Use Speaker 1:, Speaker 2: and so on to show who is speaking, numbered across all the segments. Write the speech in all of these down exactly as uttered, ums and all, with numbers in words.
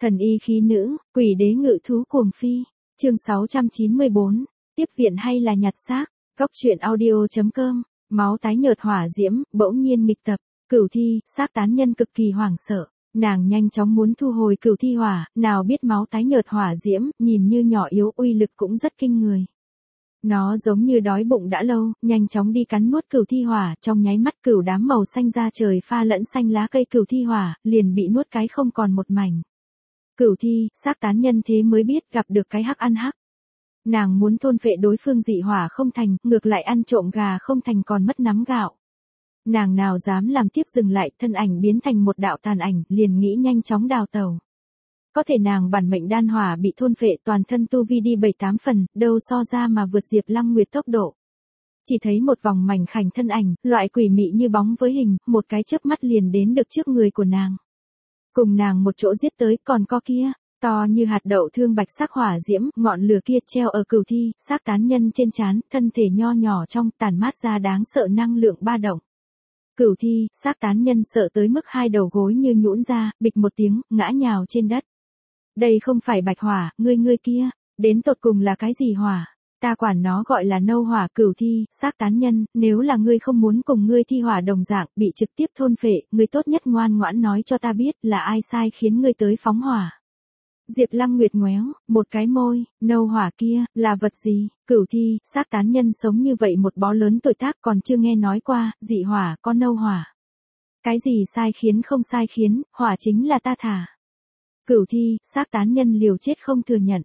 Speaker 1: Thần y khí nữ, quỷ đế ngự thú cuồng phi. Chương sáu trăm chín mươi bốn. Tiếp viện hay là nhặt xác? Góc truyện audio.com. Máu tái nhợt hỏa diễm, bỗng nhiên nghịch tập. Cửu thi, xác tán nhân cực kỳ hoảng sợ. Nàng nhanh chóng muốn thu hồi cửu thi hỏa, nào biết máu tái nhợt hỏa diễm, nhìn như nhỏ yếu uy lực cũng rất kinh người. Nó giống như đói bụng đã lâu, nhanh chóng đi cắn nuốt cửu thi hỏa, trong nháy mắt cửu đám màu xanh da trời pha lẫn xanh lá cây cửu thi hỏa, liền bị nuốt cái không còn một mảnh. Cửu thi, xác tán nhân thế mới biết gặp được cái hắc ăn hắc. Nàng muốn thôn phệ đối phương dị hỏa không thành, ngược lại ăn trộm gà không thành còn mất nắm gạo. Nàng nào dám làm tiếp dừng lại, thân ảnh biến thành một đạo tàn ảnh, liền nghĩ nhanh chóng đào tẩu. Có thể nàng bản mệnh đan hỏa bị thôn phệ, toàn thân tu vi đi bảy tám phần, đâu so ra mà vượt Diệp Lăng Nguyệt tốc độ. Chỉ thấy một vòng mảnh khảnh thân ảnh, loại quỷ mị như bóng với hình, một cái chớp mắt liền đến được trước người của nàng. Cùng nàng một chỗ giết tới, còn có kia, to như hạt đậu thương bạch sắc hỏa diễm, ngọn lửa kia treo ở cửu thi, xác tán nhân trên trán, thân thể nho nhỏ trong, tản mát ra đáng sợ năng lượng ba động. Cửu thi, xác tán nhân sợ tới mức hai đầu gối như nhũn ra, bịch một tiếng, ngã nhào trên đất. Đây không phải bạch hỏa, ngươi ngươi kia, đến tột cùng là cái gì hỏa? Ta quản nó gọi là nâu hỏa. Cửu thi, xác tán nhân, nếu là ngươi không muốn cùng ngươi thi hỏa đồng dạng, bị trực tiếp thôn phệ, ngươi tốt nhất ngoan ngoãn nói cho ta biết là ai sai khiến ngươi tới phóng hỏa. Diệp Lăng Nguyệt ngoéo, một cái môi, nâu hỏa kia, là vật gì? Cửu thi, xác tán nhân sống như vậy một bó lớn tuổi tác còn chưa nghe nói qua, dị hỏa, có nâu hỏa. Cái gì sai khiến không sai khiến, hỏa chính là ta thả. Cửu thi, xác tán nhân liều chết không thừa nhận.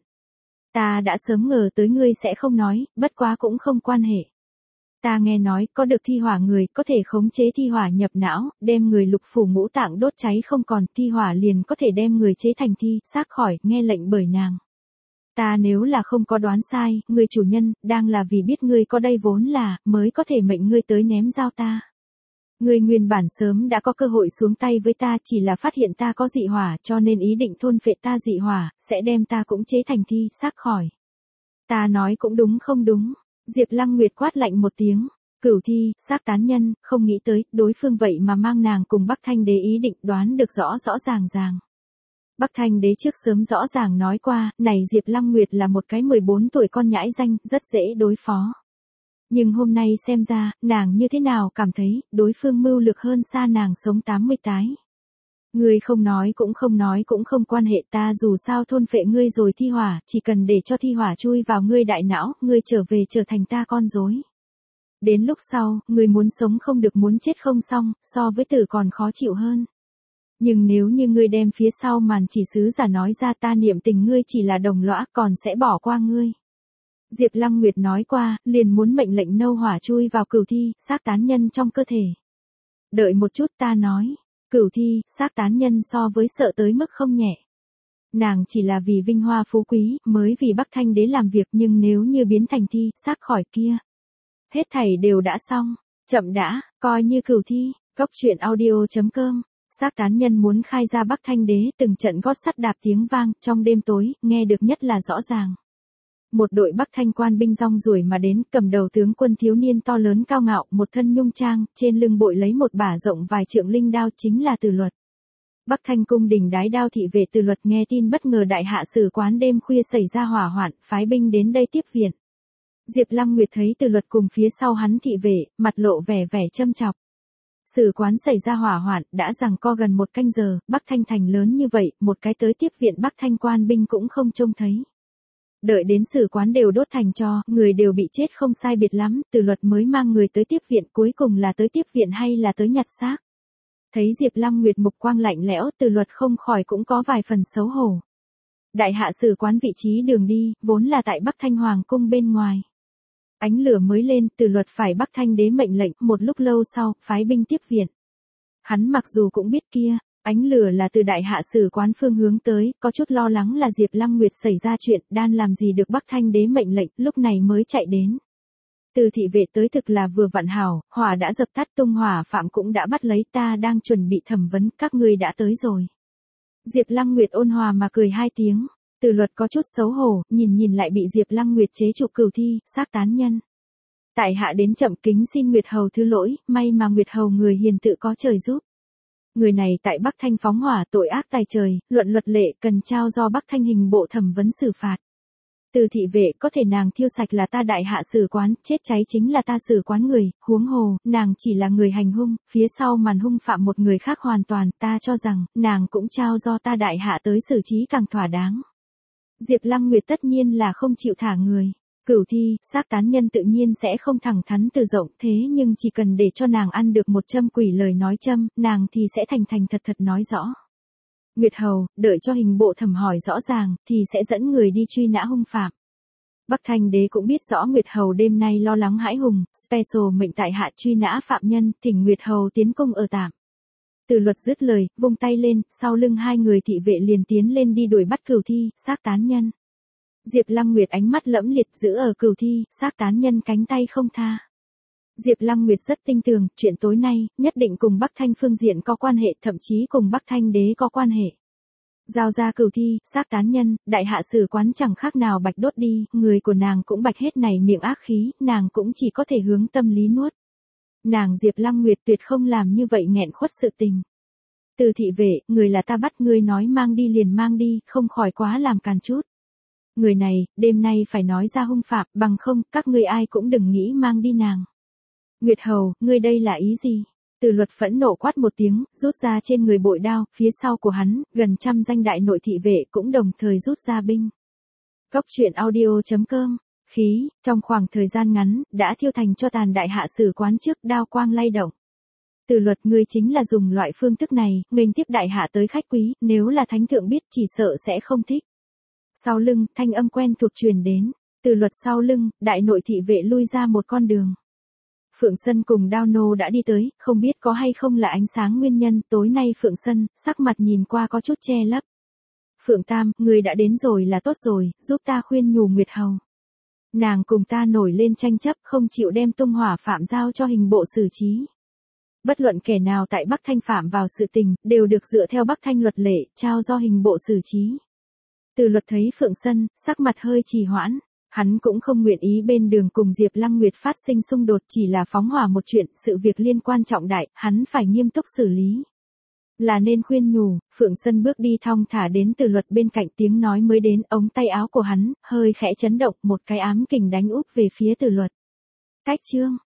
Speaker 1: Ta đã sớm ngờ tới ngươi sẽ không nói, bất quá cũng không quan hệ. Ta nghe nói, có được thi hỏa người, có thể khống chế thi hỏa nhập não, đem người lục phủ ngũ tạng đốt cháy không còn, thi hỏa liền có thể đem người chế thành thi, xác khỏi, nghe lệnh bởi nàng. Ta nếu là không có đoán sai, người chủ nhân, đang là vì biết ngươi có đây vốn là, mới có thể mệnh ngươi tới ném dao ta. Ngươi nguyên bản sớm đã có cơ hội xuống tay với ta, chỉ là phát hiện ta có dị hỏa, cho nên ý định thôn phệ ta dị hỏa, sẽ đem ta cũng chế thành thi, xác khỏi. Ta nói cũng đúng không đúng. Diệp Lăng Nguyệt quát lạnh một tiếng. Cửu thi, xác tán nhân, không nghĩ tới, đối phương vậy mà mang nàng cùng Bắc Thanh Đế ý định đoán được rõ rõ ràng ràng. Bắc Thanh Đế trước sớm rõ ràng nói qua, này Diệp Lăng Nguyệt là một cái mười bốn tuổi con nhãi danh, rất dễ đối phó. Nhưng hôm nay xem ra, nàng như thế nào cảm thấy, đối phương mưu lược hơn xa nàng sống tám mươi tái. Ngươi không nói cũng không nói cũng không quan hệ, ta dù sao thôn phệ ngươi rồi thi hỏa, chỉ cần để cho thi hỏa chui vào ngươi đại não, ngươi trở về trở thành ta con rối. Đến lúc sau, ngươi muốn sống không được muốn chết không xong, so với tử còn khó chịu hơn. Nhưng nếu như ngươi đem phía sau màn chỉ sứ giả nói ra, ta niệm tình ngươi chỉ là đồng lõa, còn sẽ bỏ qua ngươi. Diệp Lăng Nguyệt nói qua, liền muốn mệnh lệnh nâu hỏa chui vào cửu thi, xác tán nhân trong cơ thể. Đợi một chút, ta nói. Cửu thi, xác tán nhân so với sợ tới mức không nhẹ. Nàng chỉ là vì vinh hoa phú quý, mới vì Bắc Thanh Đế làm việc, nhưng nếu như biến thành thi, xác khỏi kia. Hết thảy đều đã xong, chậm đã, coi như cửu thi. Góc truyện audio.com. Xác tán nhân muốn khai ra Bắc Thanh Đế, từng trận gót sắt đạp tiếng vang, trong đêm tối, nghe được nhất là rõ ràng. Một đội Bắc Thanh quan binh rong ruổi mà đến, cầm đầu tướng quân thiếu niên to lớn cao ngạo, một thân nhung trang, trên lưng bội lấy một bả rộng vài trượng linh đao, chính là Từ Luật. Bắc Thanh cung đình đái đao thị vệ Từ Luật nghe tin bất ngờ đại hạ sử quán đêm khuya xảy ra hỏa hoạn, phái binh đến đây tiếp viện. Diệp Lăng Nguyệt thấy Từ Luật cùng phía sau hắn thị vệ, mặt lộ vẻ vẻ châm chọc. Sử quán xảy ra hỏa hoạn, đã giằng co gần một canh giờ, Bắc Thanh thành lớn như vậy, một cái tới tiếp viện Bắc Thanh quan binh cũng không trông thấy. Đợi đến sử quán đều đốt thành tro, người đều bị chết không sai biệt lắm, Từ Luật mới mang người tới tiếp viện, cuối cùng là tới tiếp viện hay là tới nhặt xác. Thấy Diệp Lăng Nguyệt mục quang lạnh lẽo, Từ Luật không khỏi cũng có vài phần xấu hổ. Đại hạ sử quán vị trí đường đi, vốn là tại Bắc Thanh Hoàng cung bên ngoài. Ánh lửa mới lên, Từ Luật phải Bắc Thanh Đế mệnh lệnh, một lúc lâu sau, phái binh tiếp viện. Hắn mặc dù cũng biết kia, ánh lửa là từ đại hạ sử quán phương hướng tới, có chút lo lắng là Diệp Lăng Nguyệt xảy ra chuyện, đan làm gì được Bắc Thanh Đế mệnh lệnh, lúc này mới chạy đến. Từ thị vệ tới thực là vừa vặn hảo, hỏa đã dập tắt, tung hỏa phạm cũng đã bắt lấy, ta đang chuẩn bị thẩm vấn, các ngươi đã tới rồi. Diệp Lăng Nguyệt ôn hòa mà cười hai tiếng. Từ Luật có chút xấu hổ, nhìn nhìn lại bị Diệp Lăng Nguyệt chế trụ cửu thi, xác tán nhân. Tại hạ đến chậm, kính xin Nguyệt hầu thứ lỗi, may mà Nguyệt hầu người hiền tự có trời giúp. Người này tại Bắc Thanh phóng hỏa tội ác tày trời, luận luật lệ cần trao do Bắc Thanh hình bộ thẩm vấn xử phạt. Từ thị vệ có thể nàng thiêu sạch là ta đại hạ sử quán, chết cháy chính là ta sử quán người, huống hồ, nàng chỉ là người hành hung, phía sau màn hung phạm một người khác hoàn toàn, ta cho rằng, nàng cũng trao do ta đại hạ tới xử trí càng thỏa đáng. Diệp Lăng Nguyệt tất nhiên là không chịu thả người. Cửu thi, xác tán nhân tự nhiên sẽ không thẳng thắn từ rộng thế nhưng chỉ cần để cho nàng ăn được một châm quỷ lời nói châm, nàng thì sẽ thành thành thật thật nói rõ. Nguyệt Hầu, đợi cho hình bộ thẩm hỏi rõ ràng, thì sẽ dẫn người đi truy nã hung phạm. Bắc Thanh đế cũng biết rõ Nguyệt Hầu đêm nay lo lắng hãi hùng, special mệnh tại hạ truy nã phạm nhân, thỉnh Nguyệt Hầu tiến cung ở tạm. Từ luật dứt lời, vung tay lên, sau lưng hai người thị vệ liền tiến lên đi đuổi bắt cửu thi, xác tán nhân. Diệp Lăng Nguyệt ánh mắt lẫm liệt giữ ở cửu thi, xác tán nhân cánh tay không tha. Diệp Lăng Nguyệt rất tin tưởng, chuyện tối nay, nhất định cùng Bắc Thanh phương diện có quan hệ, thậm chí cùng Bắc Thanh đế có quan hệ. Giao ra cửu thi, xác tán nhân, đại hạ sử quán chẳng khác nào bạch đốt đi, người của nàng cũng bạch hết này miệng ác khí, nàng cũng chỉ có thể hướng tâm lý nuốt. Nàng Diệp Lăng Nguyệt tuyệt không làm như vậy nghẹn khuất sự tình. Từ thị vệ, người là ta bắt ngươi nói mang đi liền mang đi, không khỏi quá làm càn chút. Người này, đêm nay phải nói ra hung phạm, bằng không, các ngươi ai cũng đừng nghĩ mang đi nàng. Nguyệt Hầu, ngươi đây là ý gì? Từ luật phẫn nộ quát một tiếng, rút ra trên người bội đao, phía sau của hắn, gần trăm danh đại nội thị vệ cũng đồng thời rút ra binh. Cốc truyện audio chấm com, khí, trong khoảng thời gian ngắn, đã thiêu thành cho tàn đại hạ sử quán trước đao quang lay động. Từ luật ngươi chính là dùng loại phương thức này, nghênh tiếp đại hạ tới khách quý, nếu là thánh thượng biết chỉ sợ sẽ không thích. Sau lưng, thanh âm quen thuộc truyền đến, từ luật sau lưng, đại nội thị vệ lui ra một con đường. Phượng Sân cùng Đao Nô đã đi tới, không biết có hay không là ánh sáng nguyên nhân, tối nay Phượng Sân, sắc mặt nhìn qua có chút che lấp. Phượng Tam, người đã đến rồi là tốt rồi, giúp ta khuyên nhủ Nguyệt Hầu. Nàng cùng ta nổi lên tranh chấp, không chịu đem tung hỏa phạm giao cho hình bộ xử trí. Bất luận kẻ nào tại Bắc Thanh phạm vào sự tình, đều được dựa theo Bắc Thanh luật lệ, trao do hình bộ xử trí. Từ luật thấy Phượng Sân, sắc mặt hơi trì hoãn. Hắn cũng không nguyện ý bên đường cùng Diệp Lăng Nguyệt phát sinh xung đột, chỉ là phóng hỏa một chuyện, sự việc liên quan trọng đại, hắn phải nghiêm túc xử lý. Là nên khuyên nhủ, Phượng Sân bước đi thong thả đến từ luật bên cạnh, tiếng nói mới đến, ống tay áo của hắn, hơi khẽ chấn động, một cái ám kình đánh úp về phía từ luật. Cách chương.